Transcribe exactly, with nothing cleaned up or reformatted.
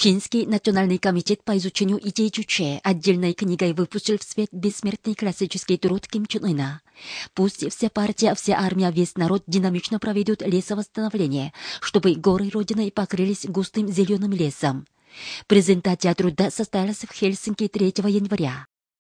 Финский национальный комитет по изучению идей Чучхе отдельной книгой выпустил в свет бессмертный классический труд Ким Чен Ына. Пусть вся партия, вся армия, весь народ динамично проведут лесовосстановление, чтобы горы Родины покрылись густым зеленым лесом. Презентация труда состоялась в Хельсинки третьего января.